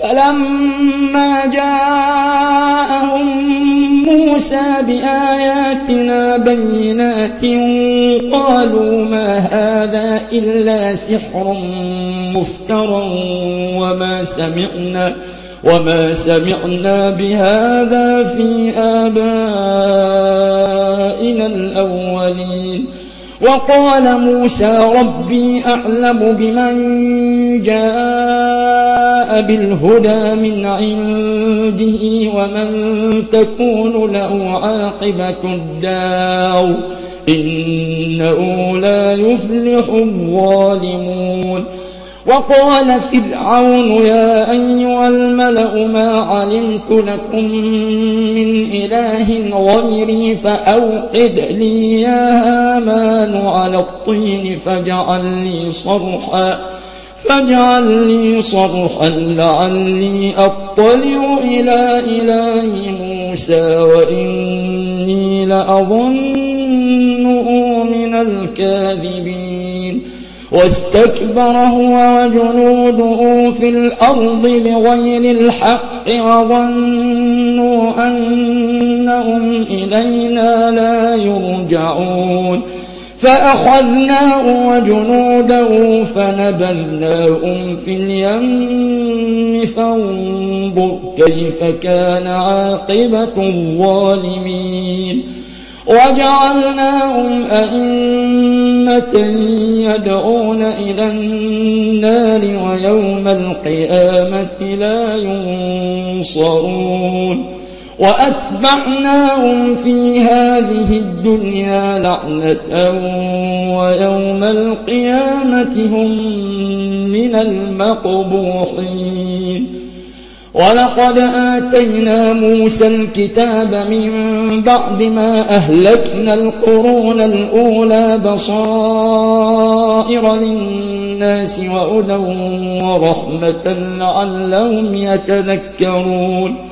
فلما جاءهم موسى بآياتنا بينات قالوا ما هذا إلا سحر مفترى وما سمعنا بهذا في آبائنا الأولين. وقال موسى ربي أعلم بمن جاء بالهدى من عنده ومن تكون له عاقبة الدار إنه لا يفلح الظالمون. وقال فرعون يا أيها الملأ ما علمت لكم من إله غيري فأوقد لي يا هامان على الطين فاجعل لي صرحا لعلي أطلع إلى إله موسى وإني لأظنه من الكاذبين. واستكبر هو وجنوده في الأرض بغير الحق وظنوا أنهم إلينا لا يرجعون. فأخذناه وجنوده فنبذناهم في اليم فانظر كيف كان عاقبة الظالمين. وجعلناهم أئمة يدعون إلى النار ويوم القيامة لا ينصرون. وأتبعناهم في هذه الدنيا لعنة ويوم القيامة هم من المقبوحين. ولقد آتينا موسى الكتاب من بعد ما أهلكنا القرون الأولى بصائر للناس وهدى ورحمة لعلهم يتذكرون.